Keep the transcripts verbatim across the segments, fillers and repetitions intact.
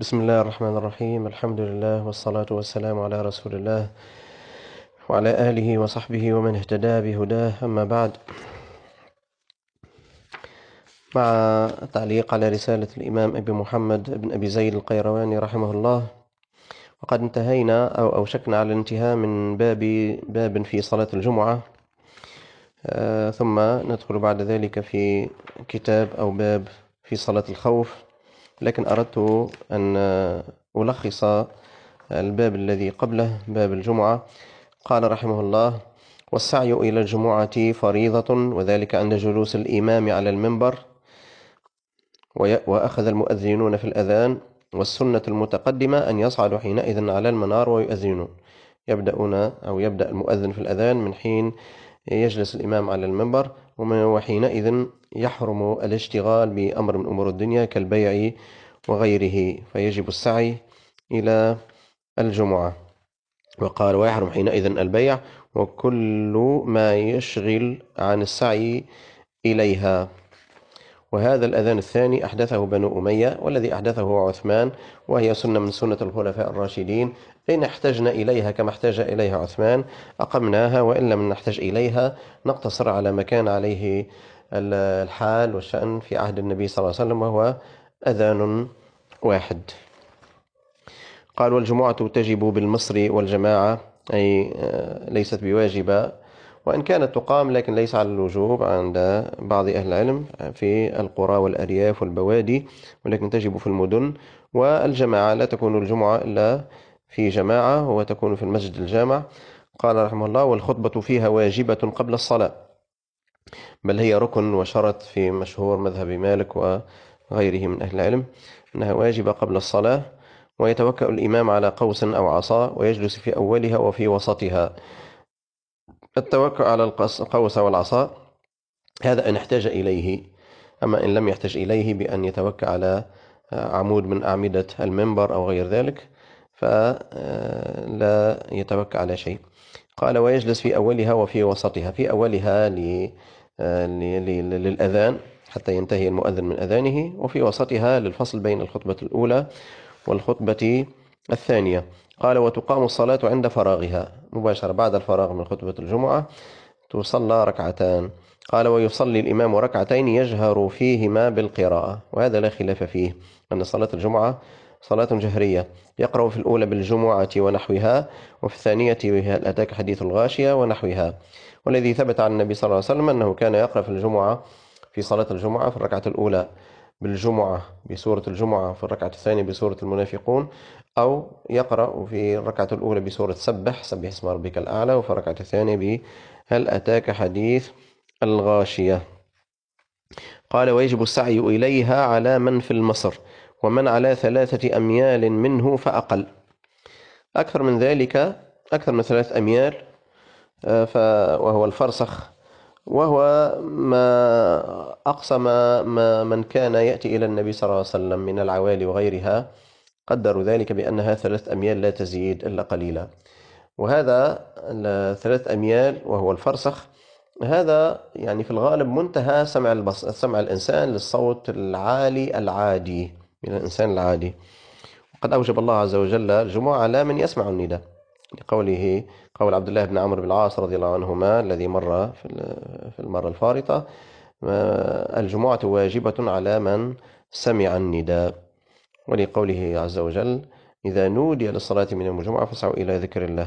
بسم الله الرحمن الرحيم. الحمد لله والصلاة والسلام على رسول الله وعلى آله وصحبه ومن اهتدى بهداه، أما بعد. مع تعليق على رسالة الإمام أبي محمد بن أبي زيد القيرواني رحمه الله، وقد انتهينا أو أوشكنا على الانتهاء من باب باب في صلاة الجمعة، آه ثم ندخل بعد ذلك في كتاب أو باب في صلاة الخوف. لكن أردت أن ألخص الباب الذي قبله، باب الجمعة. قال رحمه الله: والسعي إلى الجمعة فريضة، وذلك عند جلوس الإمام على المنبر، وأخذ المؤذنون في الأذان، والسنة المتقدمة أن يصعدوا حينئذ على المنار ويؤذنون. يبدأون أو يبدأ المؤذن في الأذان من حين يجلس الإمام على المنبر، وحينئذ يحرم الاشتغال بأمر من أمور الدنيا كالبيع وغيره، فيجب السعي إلى الجمعة. وقال: ويحرم حينئذ البيع وكل ما يشغل عن السعي إليها. وهذا الأذان الثاني أحدثه بنو أمية، والذي أحدثه هو عثمان، وهي سنة من سنة الخلفاء الراشدين. إن احتجنا إليها كما احتاج إليها عثمان أقمناها، وإن لم نحتج إليها نقتصر على ما كان عليه الحال والشأن في عهد النبي صلى الله عليه وسلم، وهو أذان واحد. قال: والجمعة تجب بالمصر والجماعة، أي ليست بواجبة، وإن كانت تقام لكن ليس على الوجوب عند بعض أهل العلم في القرى والأرياف والبوادي، ولكن تجب في المدن. والجماعة لا تكون الجمعة إلا في جماعة، وتكون في المسجد الجامع. قال رحمه الله: والخطبة فيها واجبة قبل الصلاة، بل هي ركن وشرط في مشهور مذهب مالك وغيره من أهل العلم أنها واجبة قبل الصلاة. ويتوكأ الإمام على قوس أو عصا، ويجلس في أولها وفي وسطها. التوكؤ على القوس والعصا هذا إن احتاج إليه، أما إن لم يحتاج إليه بأن يتوكأ على عمود من أعمدة المنبر أو غير ذلك فلا يتوكأ على شيء. قال: ويجلس في أولها وفي وسطها. في أولها للأذان حتى ينتهي المؤذن من أذانه، وفي وسطها للفصل بين الخطبة الأولى والخطبة الثانية. قال: وتقام الصلاة عند فراغها، مباشرة بعد الفراغ من خطبة الجمعة تصلى ركعتان. قال: ويصلي الإمام ركعتين يجهر فيهما بالقراءة، وهذا لا خلاف فيه أن صلاة الجمعة صلاة جهرية، يقرأ في الأولى بالجمعة ونحوها، وفي الثانية هل أتاك حديث الغاشية ونحوها. والذي ثبت عن النبي صلى الله عليه وسلم أنه كان يقرأ في الجمعة في صلاة الجمعة في الركعة الأولى بالجمعة بسورة الجمعة، في الركعة الثانية بسورة المنافقون، أو يقرأ في الركعة الأولى بسورة سبح سبح اسم ربك الأعلى، وفي الركعة الثانية بهل أتاك حديث الغاشية. قال: ويجب السعي إليها على من في المصر، ومن على ثلاثة أميال منه فأقل. أكثر من ذلك، أكثر من ثلاثة أميال وهو الفرسخ، وهو ما أقصى ما من كان يأتي إلى النبي صلى الله عليه وسلم من العوالي وغيرها، قدروا ذلك بأنها ثلاث أميال لا تزيد إلا قليلا. وهذا الثلاث أميال وهو الفرسخ، هذا يعني في الغالب منتهى سمع البص... سمع الإنسان للصوت العالي العادي من الإنسان العادي. وقد أوجب الله عز وجل الجمعة على من يسمع النداء، لقوله قول عبد الله بن عمرو بن العاص رضي الله عنهما الذي مر في المرة الفارطة: الجمعة واجبة على من سمع النداء. ولقوله عز وجل: إذا نودي للصلاة من يوم الجمعة فاسعوا إلى ذكر الله.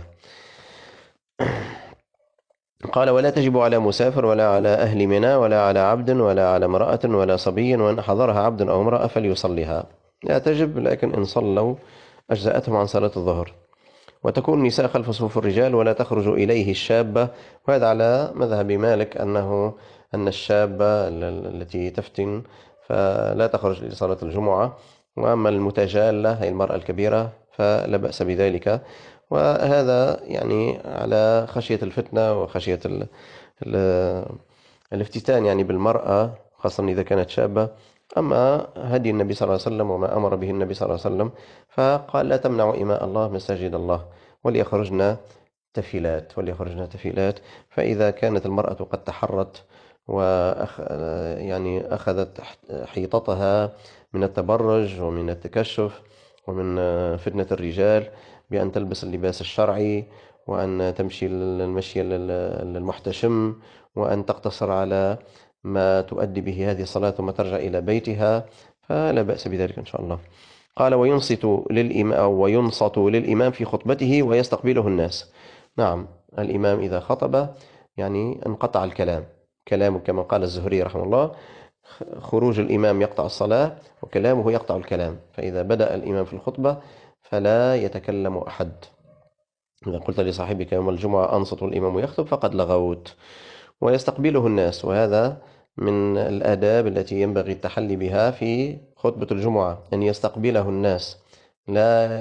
قال: ولا تجب على مسافر ولا على أهل منى ولا على عبد ولا على امرأة ولا صبي، وإن حضرها عبد أو امرأة فليصليها. لا تجب، لكن إن صلوا أجزأتهم عن صلاة الظهر. وتكون النساء خلف صفوف الرجال، ولا تخرج إليه الشابة، وهذا على مذهب مالك أنه أن الشابة التي تفتن فلا تخرج لصلاة الجمعة، وأما المتجالة هي المرأة الكبيرة فلا بأس بذلك. وهذا يعني على خشية الفتنة وخشية ال ال الافتتان يعني بالمرأة، خاصة إذا كانت شابة. أما هدي النبي صلى الله عليه وسلم وما أمر به النبي صلى الله عليه وسلم، فقال: لا تمنعوا إماء الله مساجد الله، وليخرجنا تفيلات وليخرجنا تفيلات. فإذا كانت المرأة قد تحرت وأخ يعني أخذت حيطتها من التبرج ومن التكشف، ومن فتنة الرجال بأن تلبس اللباس الشرعي، وأن تمشي المشي المحتشم، وأن تقتصر على ما تؤدي به هذه الصلاة ثم ترجع إلى بيتها، فلا بأس بذلك إن شاء الله. قال وينصت للإمام أو وينصت للإمام في خطبته ويستقبله الناس. نعم، الإمام إذا خطب يعني انقطع الكلام، كلامه كما قال الزهري رحمه الله: خروج الإمام يقطع الصلاة وكلامه يقطع الكلام، فإذا بدأ الإمام في الخطبة فلا يتكلم أحد. إذا قلت لصاحبك يوم الجمعة أنصت الإمام يخطب فقد لغوت. ويستقبله الناس، وهذا من الآداب التي ينبغي التحلي بها في خطبة الجمعة، أن يستقبله الناس، لا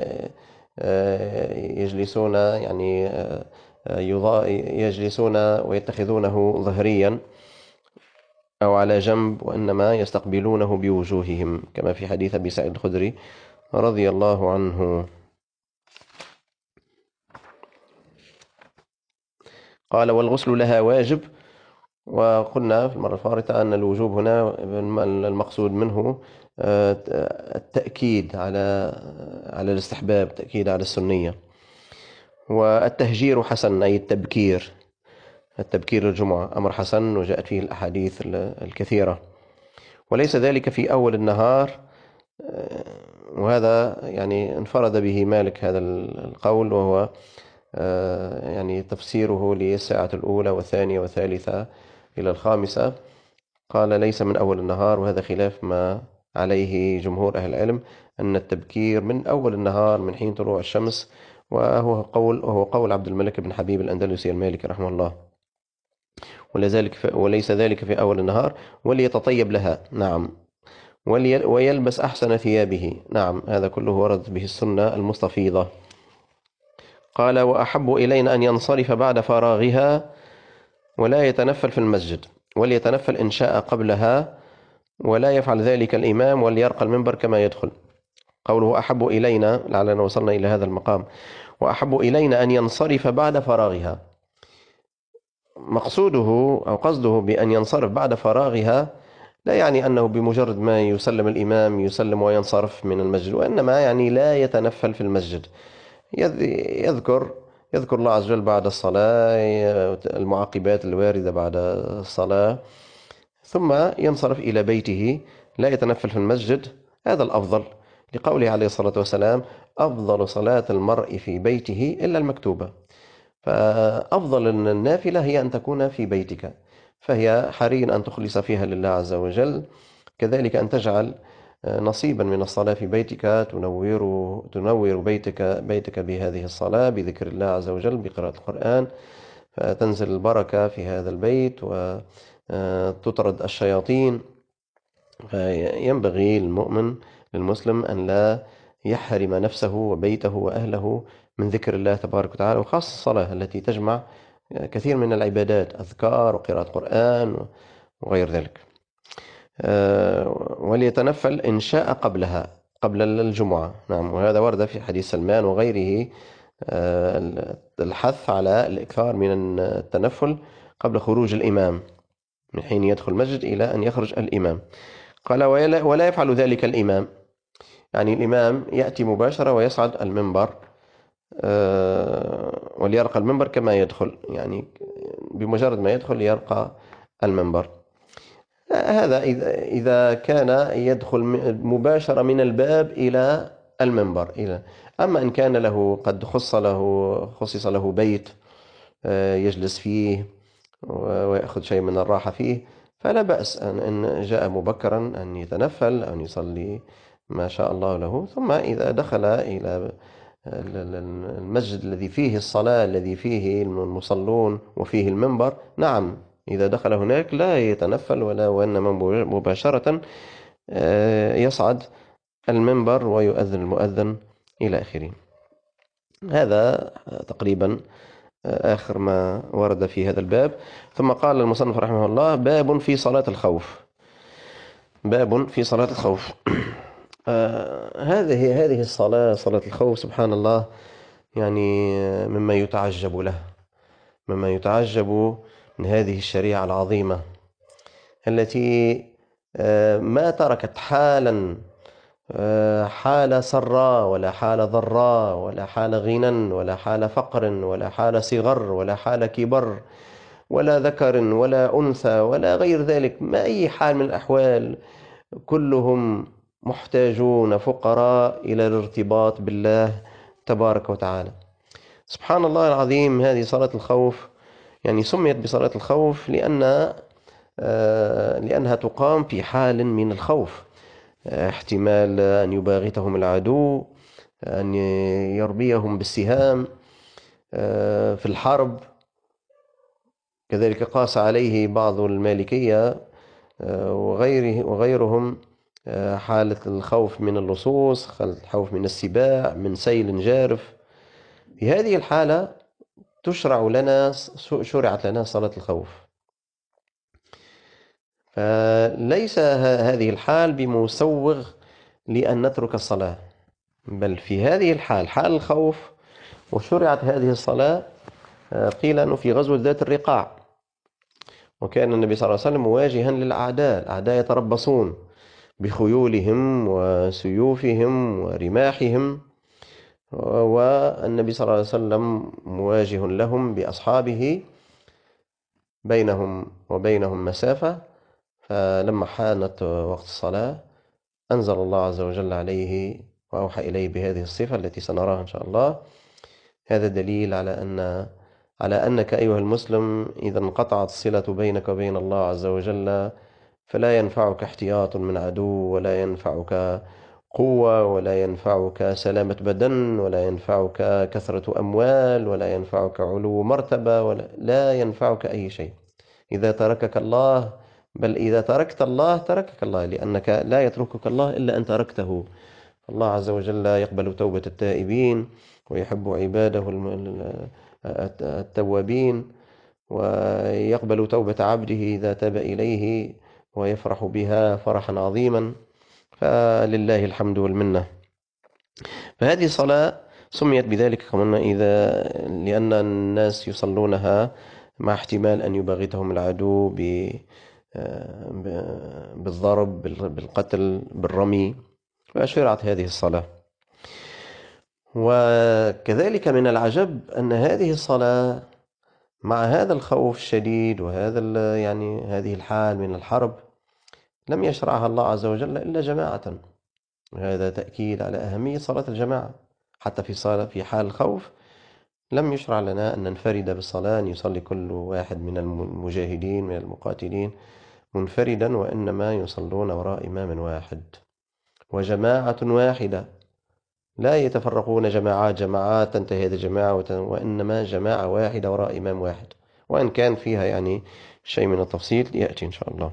يجلسون يعني يجلسون ويتخذونه ظهريا أو على جنب، وإنما يستقبلونه بوجوههم، كما في حديث أبي سعيد الخدري رضي الله عنه. قال والغسل لها واجب. وقلنا في المرة الفارطة أن الوجوب هنا المقصود منه التأكيد على على الاستحباب، تأكيد على السنية. والتهجير حسن، أي التبكير، التبكير للجمعة أمر حسن وجاءت فيه الأحاديث الكثيرة. وليس ذلك في أول النهار، وهذا يعني انفرد به مالك هذا القول، وهو يعني تفسيره للساعة الأولى والثانية والثالثة إلى الخامسة. قال ليس من أول النهار، وهذا خلاف ما عليه جمهور أهل العلم، أن التبكير من أول النهار من حين طلوع الشمس، وهو قول وهو قول عبد الملك بن حبيب الأندلسي المالكي رحمه الله. ولذلك وليس ذلك في أول النهار. وليتطيب لها، نعم، ويلبس أحسن ثيابه، نعم، هذا كله وردت به السنة المستفيضة. قال وأحب إلينا أن ينصرف بعد فراغها ولا يتنفل في المسجد، وليتنفل إن شاء قبلها، ولا يفعل ذلك الإمام، وليرقى المنبر كما يدخل. قوله أحب إلينا، لعلنا وصلنا إلى هذا المقام، وأحب إلينا أن ينصرف بعد فراغها. مقصوده أو قصده بأن ينصرف بعد فراغها لا يعني أنه بمجرد ما يسلم الإمام يسلم وينصرف من المسجد، وإنما يعني لا يتنفل في المسجد، يذكر يذكر الله عز وجل بعد الصلاة، المعاقبات الواردة بعد الصلاة، ثم ينصرف إلى بيته، لا يتنفل في المسجد. هذا الأفضل، لقوله عليه الصلاة والسلام: أفضل صلاة المرء في بيته إلا المكتوبة. فأفضل النافلة هي أن تكون في بيتك، فهي حري أن تخلص فيها لله عز وجل. كذلك أن تجعل نصيبا من الصلاة في بيتك، تنور تنور بيتك بيتك بهذه الصلاة، بذكر الله عز وجل، بقراءة القرآن، فتنزل البركة في هذا البيت وتطرد الشياطين. فينبغي للمؤمن للمسلم أن لا يحرم نفسه وبيته وأهله من ذكر الله تبارك وتعالى، وخاصة الصلاة التي تجمع كثير من العبادات، أذكار وقراءة قرآن وغير ذلك. وليتنفل إن شاء قبلها، قبل الجمعة، نعم، وهذا ورد في حديث سلمان وغيره الحث على الإكثار من التنفل قبل خروج الإمام، من حين يدخل المسجد إلى أن يخرج الإمام. قال ولا يفعل ذلك الإمام، يعني الإمام يأتي مباشرة ويصعد المنبر، وليرقى المنبر كما يدخل، يعني بمجرد ما يدخل يرقى المنبر. هذا إذا كان يدخل مباشرة من الباب إلى المنبر. إلى أما إن كان له قد خص له خصص له بيت يجلس فيه ويأخذ شيء من الراحة فيه، فلا بأس أن جاء مبكرا أن يتنفل، أن يصلي ما شاء الله له، ثم إذا دخل إلى المسجد الذي فيه الصلاة، الذي فيه المصلون وفيه المنبر، نعم، إذا دخل هناك لا يتنفل ولا، وإنما مباشرة يصعد المنبر ويؤذن المؤذن إلى آخره. هذا تقريبا آخر ما ورد في هذا الباب. ثم قال المصنف رحمه الله: باب في صلاة الخوف. باب في صلاة الخوف. آه هذه هذه الصلاة، صلاة الخوف، سبحان الله، يعني مما يتعجب له، مما يتعجب من هذه الشريعة العظيمة التي آه ما تركت حالا حال سراء ولا حال ضراء ولا حال غنى ولا حال فقر ولا حال صغر ولا حال كبر ولا ذكر ولا أنثى ولا غير ذلك، ما أي حال من الأحوال، كلهم محتاجون فقراء إلى الارتباط بالله تبارك وتعالى. سبحان الله العظيم. هذه صلاة الخوف يعني سميت بصلاة الخوف لأن لأنها تقام في حال من الخوف، احتمال أن يباغتهم العدو، أن يرميهم بالسهام في الحرب. كذلك قاس عليه بعض المالكية وغيره وغيرهم حالة الخوف من اللصوص، الخوف من السباع، من سيل جارف. في هذه الحالة تشرع لنا شرعت لنا صلاة الخوف. فليس هذه الحال بمسوغ لأن نترك الصلاة، بل في هذه الحال حال الخوف وشرعت هذه الصلاة. قيل أنه في غزوة ذات الرقاع، وكان النبي صلى الله عليه وسلم مواجها للأعداء، الأعداء يتربصون بخيولهم وسيوفهم ورماحهم، والنبي صلى الله عليه وسلم مواجه لهم بأصحابه، بينهم وبينهم مسافة. فلما حانت وقت الصلاة أنزل الله عز وجل عليه وأوحى إليه بهذه الصفة التي سنراها إن شاء الله. هذا دليل على أن على أنك أيها المسلم إذا انقطعت الصلة بينك وبين الله عز وجل فلا ينفعك احتياط من عدو، ولا ينفعك قوة، ولا ينفعك سلامة بدن، ولا ينفعك كثرة أموال، ولا ينفعك علو مرتبة، ولا لا ينفعك أي شيء إذا تركك الله. بل إذا تركت الله تركك الله، لأنك لا يتركك الله إلا أن تركته. الله عز وجل يقبل توبة التائبين ويحب عباده التوابين، ويقبل توبة عبده إذا تاب إليه ويفرح بها فرحا عظيما. فلله الحمد والمنة. فهذه الصلاة سميت بذلك كمان إذا لأن الناس يصلونها مع احتمال أن يباغتهم العدو بالضرب، بالقتل، بالرمي، فشرعت هذه الصلاة. وكذلك من العجب أن هذه الصلاة مع هذا الخوف الشديد وهذا يعني هذه الحال من الحرب لم يشرعها الله عز وجل إلا جماعة. وهذا تأكيد على أهمية صلاة الجماعة. حتى في صلاة في حال الخوف لم يشرع لنا أن ننفرد بالصلاة، أن يصلي كل واحد من المجاهدين من المقاتلين منفردا، وإنما يصلون وراء إمام واحد وجماعة واحدة، لا يتفرقون جماعات جماعات تنتهي هذه الجماعة، وإنما جماعة واحدة وراء إمام واحد، وإن كان فيها يعني شيء من التفصيل يأتي إن شاء الله.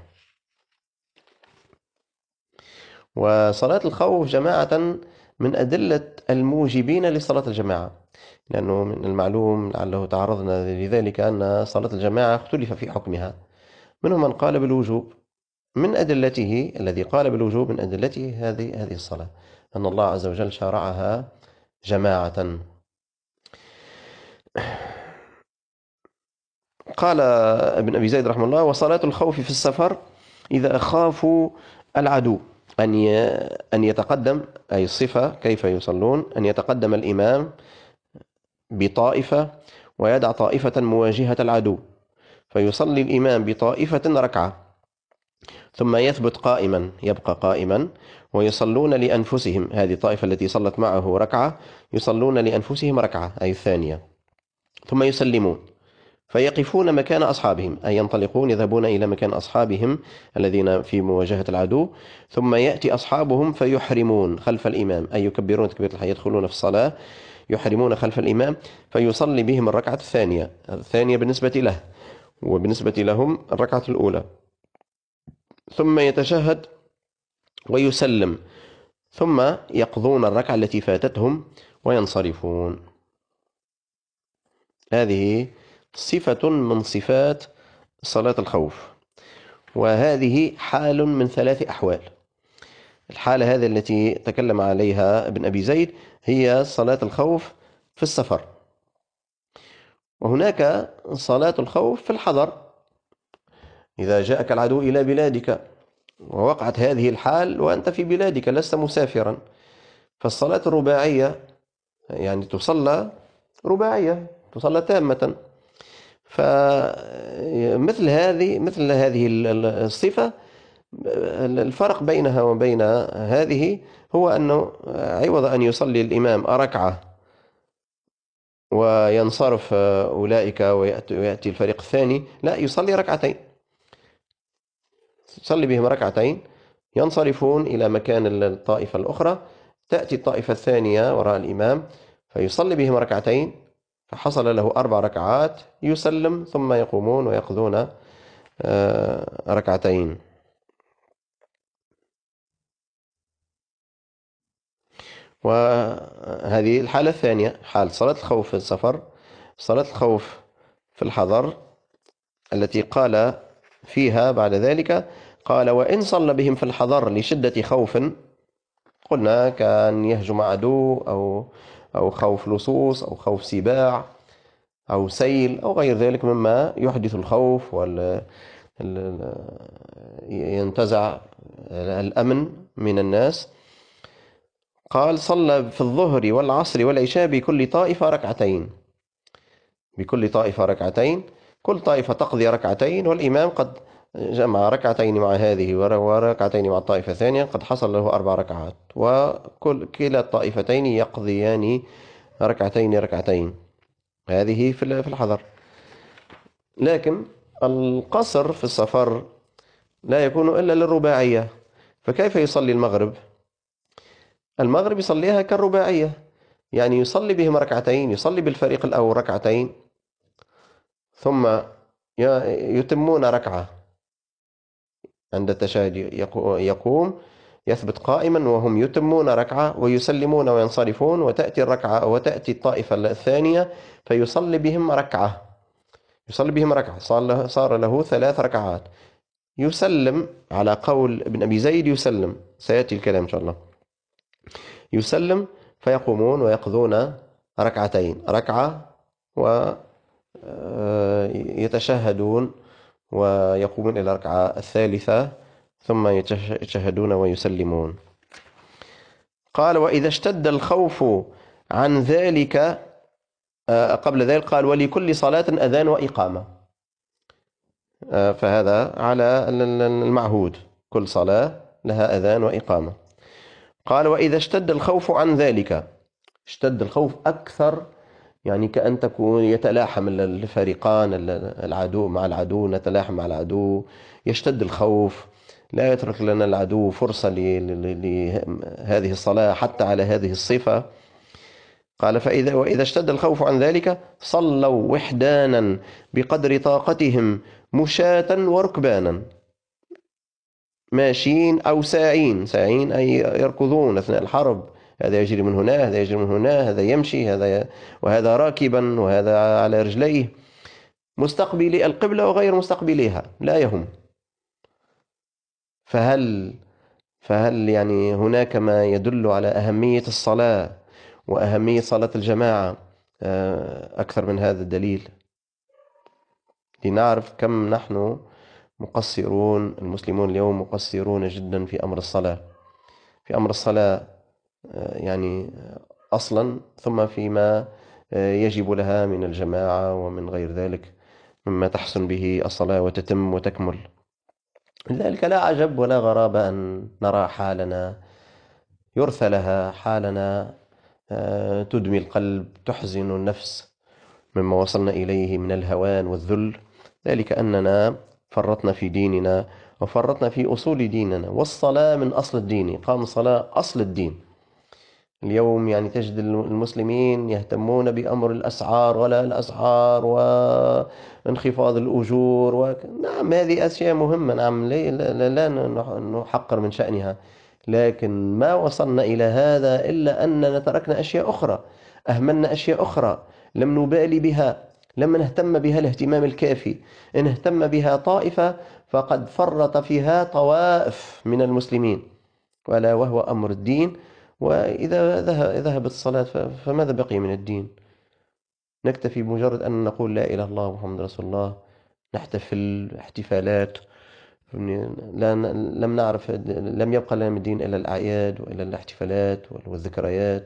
وصلاة الخوف جماعة من أدلة الموجبين لصلاة الجماعة، لأنه من المعلوم لعله تعرضنا لذلك أن صلاة الجماعة اختلف في حكمها. منهم من قال بالوجوب، من أدلته الذي قال بالوجوب من أدلته هذه هذه الصلاة، أن الله عز وجل شرعها جماعة. قال ابن أبي زيد رحمه الله: وصلاة الخوف في السفر إذا خافوا العدو أن أن يتقدم، أي الصفة كيف يصلون، أن يتقدم الإمام بطائفة ويدع طائفة مواجهة العدو، فيصلي الإمام بطائفة ركعة ثم يثبت قائما، يبقى قائما، ويصلون لأنفسهم، هذه الطائفة التي صلت معه ركعة يصلون لأنفسهم ركعة أي الثانية، ثم يسلمون فيقفون مكان أصحابهم، أي ينطلقون يذهبون إلى مكان أصحابهم الذين في مواجهة العدو، ثم يأتي أصحابهم فيحرمون خلف الإمام، أي يكبرون تكبيرة الحي، يدخلون في الصلاة يحرمون خلف الإمام، فيصلي بهم الركعة الثانية، الثانية بالنسبة له، وبالنسبة لهم الركعة الأولى، ثم يتشهد ويسلم، ثم يقضون الركعة التي فاتتهم وينصرفون. هذه صفة من صفات صلاة الخوف، وهذه حال من ثلاث أحوال. الحالة هذه التي تكلم عليها ابن أبي زيد هي صلاة الخوف في السفر، وهناك صلاة الخوف في الحضر، إذا جاءك العدو إلى بلادك ووقعت هذه الحال وأنت في بلادك لست مسافرا، فالصلاة الرباعية يعني تصلى رباعية، تصلى تامة. فمثل هذه مثل هذه الصفة، الفرق بينها وبين هذه هو أنه عوض أن يصلي الإمام ركعة وينصرف أولئك ويأتي الفريق الثاني، لا، يصلي ركعتين، يصلي بهم ركعتين، ينصرفون إلى مكان الطائفة الأخرى، تأتي الطائفة الثانية وراء الإمام فيصلي بهم ركعتين، فحصل له أربع ركعات، يسلم ثم يقومون ويقضون ركعتين. وهذه الحالة الثانية، حال صلاة الخوف في السفر. صلاة الخوف في الحضر التي قال فيها بعد ذلك، قال وإن صلى بهم في الحضر لشدة خوف، قلنا كان يهجم عدو أو أو خوف لصوص أو خوف سباع أو سيل أو غير ذلك مما يحدث الخوف وال ينتزع الأمن من الناس. قال صلى في الظهر والعصر والعشاء بكل طائفة ركعتين، بكل طائفة ركعتين، كل طائفة تقضي ركعتين، والإمام قد جمع ركعتين مع هذه وركعتين مع الطائفة الثانية، قد حصل له أربع ركعات، وكل كلا الطائفتين يقضيان ركعتين ركعتين. هذه في الحضر. لكن القصر في السفر لا يكون إلا للرباعية، فكيف يصلي المغرب؟ المغرب يصليها كالرباعية، يعني يصلي بهم ركعتين، يصلي بالفريق الأول ركعتين ثم يتمون ركعة عند التشهد، يقوم يثبت قائما وهم يتمون ركعة ويسلمون وينصرفون، وتأتي الركعة وتأتي الطائفة الثانية فيصلي بهم ركعة، يصلي بهم ركعة، صار له ثلاث ركعات، يسلم على قول ابن أبي زيد، يسلم، سيأتي الكلام إن شاء الله، يسلم فيقومون ويقضون ركعتين، ركعة ويتشهدون ويقومون إلى الركعة الثالثة ثم يتشهدون ويسلمون. قال وإذا اشتد الخوف عن ذلك، قبل ذلك قال ولكل صلاة أذان وإقامة، فهذا على المعهود، كل صلاة لها أذان وإقامة. قال وإذا اشتد الخوف عن ذلك، اشتد الخوف أكثر، يعني كأن تكون يتلاحم الفريقان، العدو مع العدو، نتلاحم مع العدو، يشتد الخوف، لا يترك لنا العدو فرصة لهذه الصلاة حتى على هذه الصفة. قال فإذا وإذا اشتد الخوف عن ذلك صلوا وحدانا بقدر طاقتهم مشاة وركبانا، ماشين أو ساعين، ساعين أي يركضون أثناء الحرب، هذا يجري من هنا، هذا يجري من هنا، هذا يمشي، هذا وهذا راكبا وهذا على رجليه، مستقبلي القبلة وغير مستقبليها لا يهم. فهل فهل يعني هناك ما يدل على أهمية الصلاة وأهمية صلاة الجماعة أكثر من هذا الدليل، لنعرف كم نحن مقصرون، المسلمون اليوم مقصرون جدا في أمر الصلاة، في أمر الصلاة يعني أصلا، ثم فيما يجب لها من الجماعة ومن غير ذلك مما تحسن به الصلاة وتتم وتكمل. لذلك لا عجب ولا غرابة أن نرى حالنا يرثى لها، حالنا تدمي القلب، تحزن النفس مما وصلنا إليه من الهوان والذل، ذلك أننا فرطنا في ديننا وفرطنا في أصول ديننا، والصلاة من أصل الدين، قام الصلاة أصل الدين. اليوم يعني تجد المسلمين يهتمون بأمر الأسعار ولا الأسعار وانخفاض الأجور و... نعم هذه أشياء مهمة، نعم لا, لا, لا نحقر من شأنها، لكن ما وصلنا إلى هذا إلا أننا تركنا أشياء أخرى، أهملنا أشياء أخرى، لم نبالي بها، لم نهتم بها الاهتمام الكافي. إن اهتم بها طائفة فقد فرط فيها طوائف من المسلمين، ولا وهو أمر الدين. وإذا ذهبت الصلاة فماذا بقي من الدين؟ نكتفي بمجرد أن نقول لا إله إلا الله محمد رسول الله، نحتفل احتفالات لا لم نعرف، لم يبقى لنا من الدين إلا الأعياد وإلا الاحتفالات والذكريات.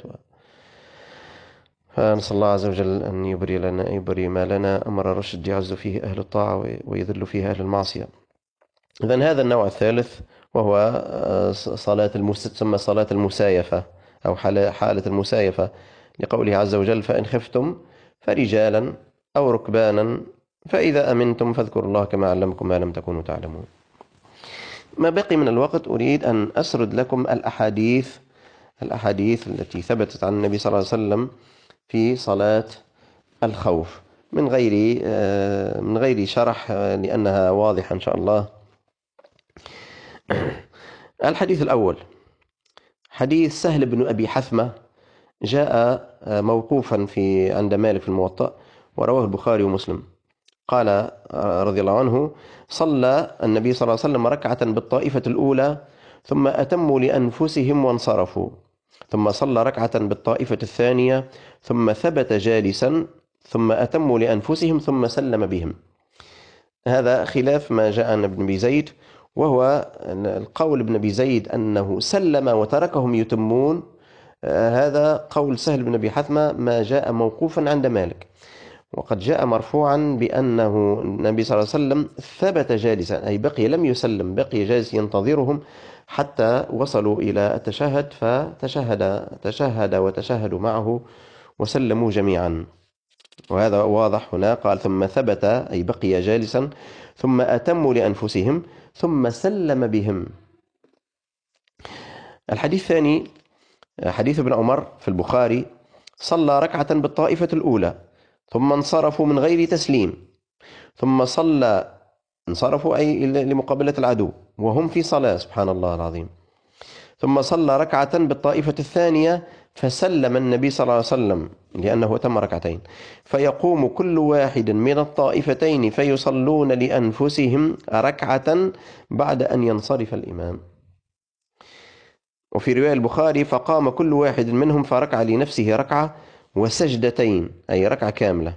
فنسأل الله عز وجل أن يبري لنا يبري ما لنا أمر الرشد يعز فيه أهل الطاعة ويذل فيه أهل المعصية. إذن هذا النوع الثالث، وهو صلاة المس... تسمى صلاة المسايفة أو حالة المسايفة، لقوله عز وجل: فإن خفتم فرجالا أو ركبانا فإذا أمنتم فاذكروا الله كما علمكم ما لم تكونوا تعلمون. ما بقي من الوقت أريد أن أسرد لكم الأحاديث الأحاديث التي ثبتت عن النبي صلى الله عليه وسلم في صلاة الخوف من غير من غير شرح، لأنها واضحة إن شاء الله. الحديث الأول حديث سهل بن أبي حثمة، جاء موقوفا في عند مالك في الموطأ، ورواه البخاري ومسلم. قال رضي الله عنه: صلى النبي صلى الله عليه وسلم ركعة بالطائفة الأولى ثم أتموا لأنفسهم وانصرفوا، ثم صلى ركعة بالطائفة الثانية ثم ثبت جالسا ثم أتموا لأنفسهم ثم سلم بهم. هذا خلاف ما جاء عن ابن أبي زيد، وهو القول ابن أبي زيد أنه سلم وتركهم يتمون. هذا قول سهل بن أبي حثمة ما جاء موقوفا عند مالك، وقد جاء مرفوعا بأنه النبي صلى الله عليه وسلم ثبت جالسا، أي بقي لم يسلم، بقي جالس ينتظرهم حتى وصلوا إلى التشهد، فتشهد تشهد وتشهدوا معه وسلموا جميعا. وهذا واضح هنا، قال ثم ثبت أي بقي جالسا ثم أتموا لأنفسهم ثم سلم بهم. الحديث الثاني حديث ابن عمر في البخاري: صلى ركعة بالطائفة الأولى ثم انصرفوا من غير تسليم، ثم صلى انصرفوا أي لمقابلة العدو وهم في صلاة، سبحان الله العظيم، ثم صلى ركعة بالطائفة الثانية فسلم النبي صلى الله عليه وسلم لأنه تم ركعتين، فيقوم كل واحد من الطائفتين فيصلون لأنفسهم ركعة بعد أن ينصرف الإمام. وفي رواية البخاري: فقام كل واحد منهم فركع لنفسه ركعة وسجدتين، أي ركعة كاملة.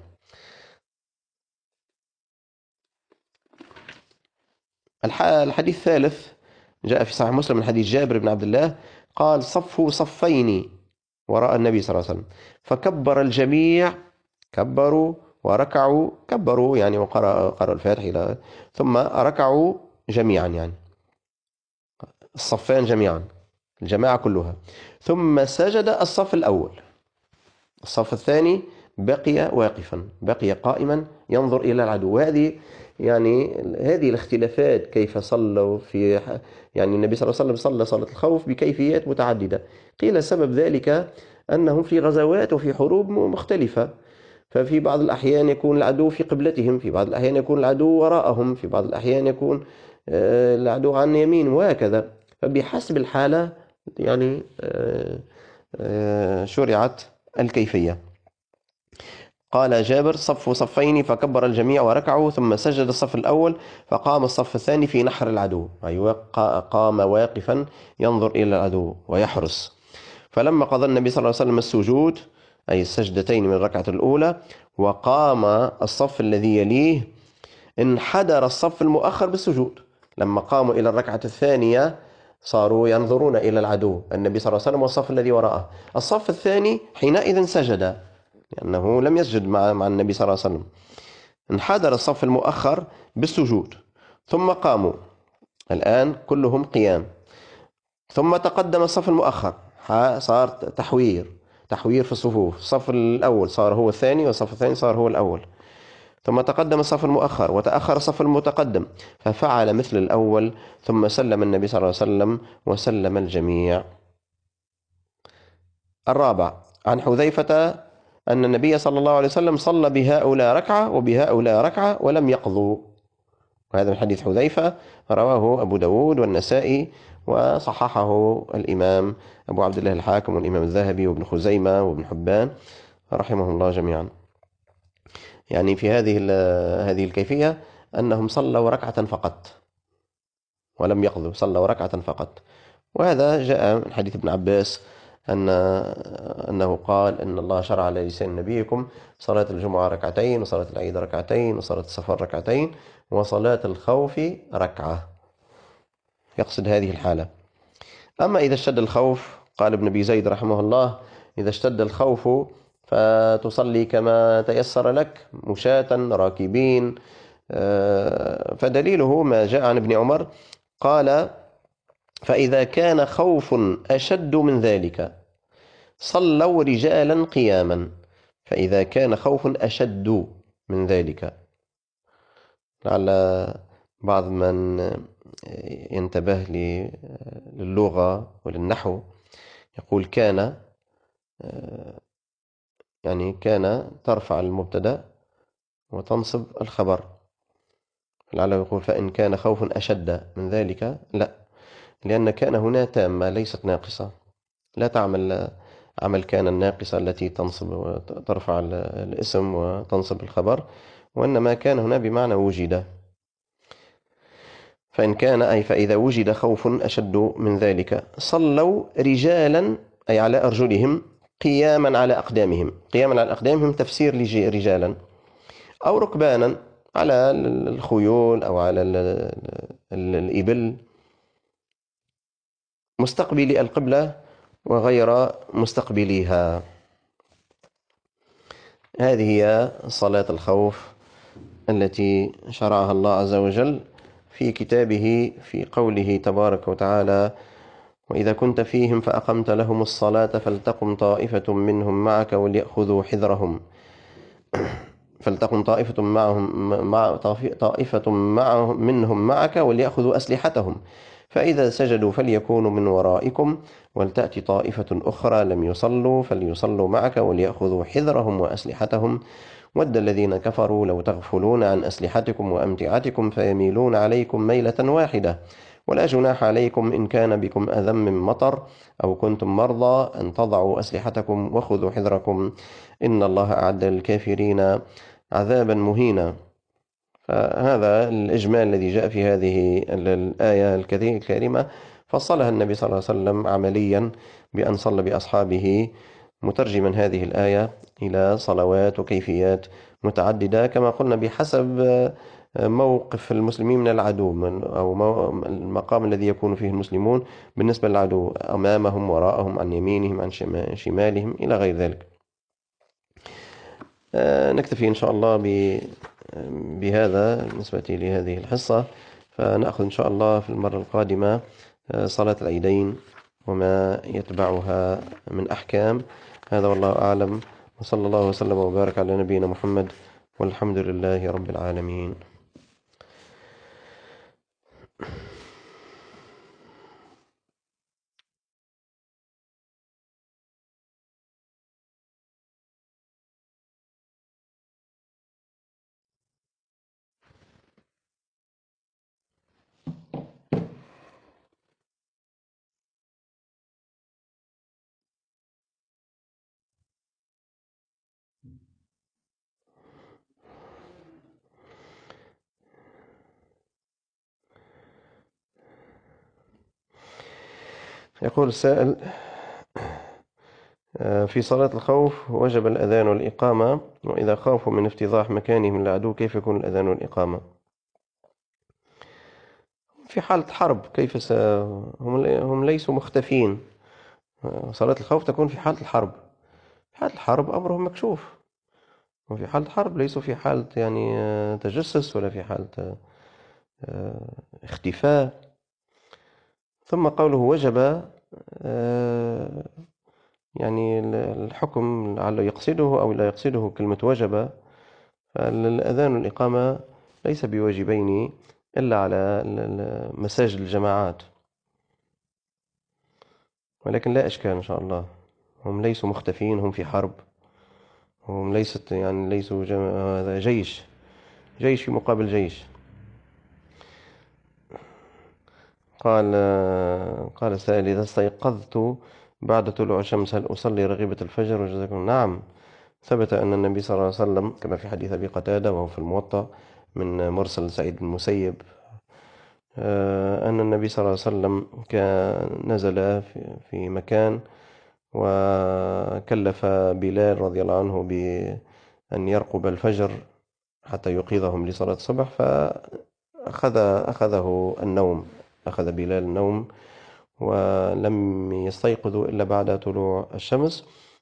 الحديث الثالث جاء في صحيح مسلم من حديث جابر بن عبد الله قال: صفوا صفين وراء النبي صلى الله عليه وسلم، فكبر الجميع، كبروا وركعوا، كبروا يعني وقرأ قرأ الفاتحة، ثم ركعوا جميعا، يعني الصفين جميعا، الجماعة كلها، ثم سجد الصف الأول. الصف الثاني بقي واقفا، بقي قائما ينظر إلى العدو. وهذه يعني هذه الاختلافات كيف صلوا في يعني النبي صلى الله عليه وسلم صلى صلاة الخوف بكيفيات متعددة. قيل سبب ذلك أنهم في غزوات وفي حروب مختلفة، ففي بعض الأحيان يكون العدو في قبلتهم، في بعض الأحيان يكون العدو وراءهم، في بعض الأحيان يكون العدو عن يمين، وهكذا. فبحسب الحالة يعني شرعت الكيفية. قال جابر: صفوا صفين فكبر الجميع وركعوا، ثم سجد الصف الأول فقام الصف الثاني في نحر العدو، أي قام واقفا ينظر إلى العدو ويحرس. فلما قضى النبي صلى الله عليه وسلم السجود أي السجدتين من الركعة الأولى وقام الصف الذي يليه، انحدر الصف المؤخر بالسجود. لما قاموا إلى الركعة الثانية صاروا ينظرون إلى العدو، النبي صلى الله عليه وسلم والصف الذي وراءه. الصف الثاني حينئذ سجد لأنه لم يسجد مع مع النبي صلى الله عليه وسلم. انحدر الصف المؤخر بالسجود، ثم قاموا الآن كلهم قيام، ثم تقدم الصف المؤخر، صار تحوير تحوير في الصفوف، الصف الأول صار هو الثاني والصف الثاني صار هو الأول، ثم تقدم الصف المؤخر وتأخر الصف المتقدم، ففعل مثل الأول، ثم سلم النبي صلى الله عليه وسلم وسلم الجميع. الرابع عن حذيفة أن النبي صلى الله عليه وسلم صلى بهؤلاء ركعة وبهؤلاء ركعة ولم يقضوا. وهذا من حديث حذيفة رواه أبو داود والنسائي، وصححه الإمام أبو عبد الله الحاكم والإمام الذهبي وابن خزيمة وابن حبان رحمهم الله جميعا. يعني في هذه هذه الكيفية أنهم صلوا ركعة فقط ولم يقضوا، صلوا ركعة فقط. وهذا جاء من حديث ابن عباس أن أنه قال: إن الله شرع على لسان نبيكم صلاة الجمعة ركعتين، وصلاة العيد ركعتين، وصلاة السفر ركعتين، وصلاة الخوف ركعة. يقصد هذه الحالة. أما إذا اشتد الخوف، قال ابن أبي زيد رحمه الله: إذا اشتد الخوف فتصلي كما تيسر لك مشاة راكبين. فدليله ما جاء عن ابن عمر قال: فإذا كان خوف أشد من ذلك صلوا رجالا قياما. فإذا كان خوف أشد من ذلك، لعل بعض من ينتبه للغة وللنحو يقول كان، يعني كان ترفع المبتدأ وتنصب الخبر، لعله يقول فإن كان خوف أشد من ذلك. لا، لأن كان هنا تامة ليست ناقصة، لا تعمل عمل كان الناقصة التي تنصب وترفع الاسم وتنصب الخبر، وإنما كان هنا بمعنى وجد. فإن كان أي فإذا وجد خوف أشد من ذلك صلوا رجالا أي على أرجلهم، قياما على أقدامهم. قياما على أقدامهم تفسير رجالا، أو ركبانا على الخيول أو على الإبل، مستقبلي القبلة وغير مستقبليها. هذه هي صلاة الخوف التي شرعها الله عز وجل في كتابه في قوله تبارك وتعالى: وإذا كنت فيهم فأقمت لهم الصلاة فلتقم طائفة منهم معك وليأخذوا حذرهم فلتقم طائفة معهم مع طائفة معهم منهم معك وليأخذوا أسلحتهم فإذا سجدوا فليكونوا من ورائكم ولتأتي طائفة أخرى لم يصلوا فليصلوا معك وليأخذوا حذرهم وأسلحتهم ود الذين كفروا لو تغفلون عن أسلحتكم وأمتعتكم فيميلون عليكم ميلة واحدة ولا جناح عليكم إن كان بكم أذى من مطر أو كنتم مرضى أن تضعوا أسلحتكم وخذوا حذركم إن الله أعد للكافرين عذابا مهينا. فهذا الإجمال الذي جاء في هذه الآية الكريمة فصلها النبي صلى الله عليه وسلم عمليا بأن صلى بأصحابه مترجما هذه الآية إلى صلوات وكيفيات متعددة كما قلنا بحسب موقف المسلمين من العدو أو المقام الذي يكون فيه المسلمون بالنسبة للعدو، أمامهم وراءهم عن يمينهم عن شمالهم إلى غير ذلك. نكتفي إن شاء الله بهذا بالنسبة لهذه الحصة، فنأخذ إن شاء الله في المرة القادمة صلاة العيدين وما يتبعها من أحكام. هذا والله أعلم، وصلى الله وسلم وبارك على نبينا محمد والحمد لله رب العالمين. يقول السائل: في صلاة الخوف وجب الأذان والإقامة، وإذا خافوا من افتضاح مكانهم للعدو كيف يكون الأذان والإقامة؟ في حالة حرب كيف س... هم هم ليسوا مختفين. صلاة الخوف تكون في حالة الحرب. في حالة الحرب أمرهم مكشوف، وفي حالة الحرب ليسوا في حالة يعني تجسس ولا في حالة اختفاء. ثم قوله وجب، يعني الحكم لعله يقصده أو لا يقصده كلمة وجب، فالأذان والإقامة ليس بواجبين إلا على مساجد الجماعات، ولكن لا إشكال إن شاء الله. هم ليسوا مختفين، هم في حرب، هم ليست يعني ليسوا هذا جيش جيش في مقابل جيش. قال قال السائل: إذا استيقظت بعد طلوع الشمس هل أصلي رغيبة الفجر؟ وجزاكم. نعم، ثبت أن النبي صلى الله عليه وسلم كما في حديث أبي قتادة وهو في الموطأ من مرسل سعيد بن المسيب أن النبي صلى الله عليه وسلم كان نزل في مكان وكلف بلال رضي الله عنه بأن يرقب الفجر حتى يوقظهم لصلاة الصبح، فأخذ أخذه النوم أخذ بلال النوم ولم يستيقظوا إلا بعد طلوع الشمس،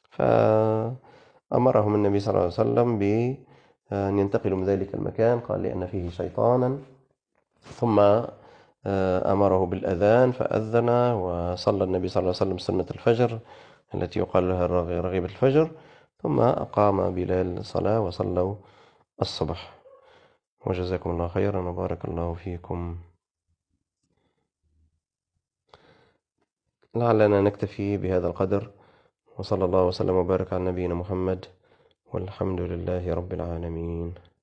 فأمرهم النبي صلى الله عليه وسلم بأن ينتقلوا من ذلك المكان، قال لأن فيه شيطانا. ثم أمره بالأذان فأذن، وصلى النبي صلى الله عليه وسلم سنة الفجر التي يقال لها رغيبة الفجر، ثم أقام بلال الصلاة وصلوا الصبح. وجزاكم الله خيرا وبارك الله فيكم. لعلنا نكتفي بهذا القدر، وصلى الله وسلم وبارك على نبينا محمد، والحمد لله رب العالمين.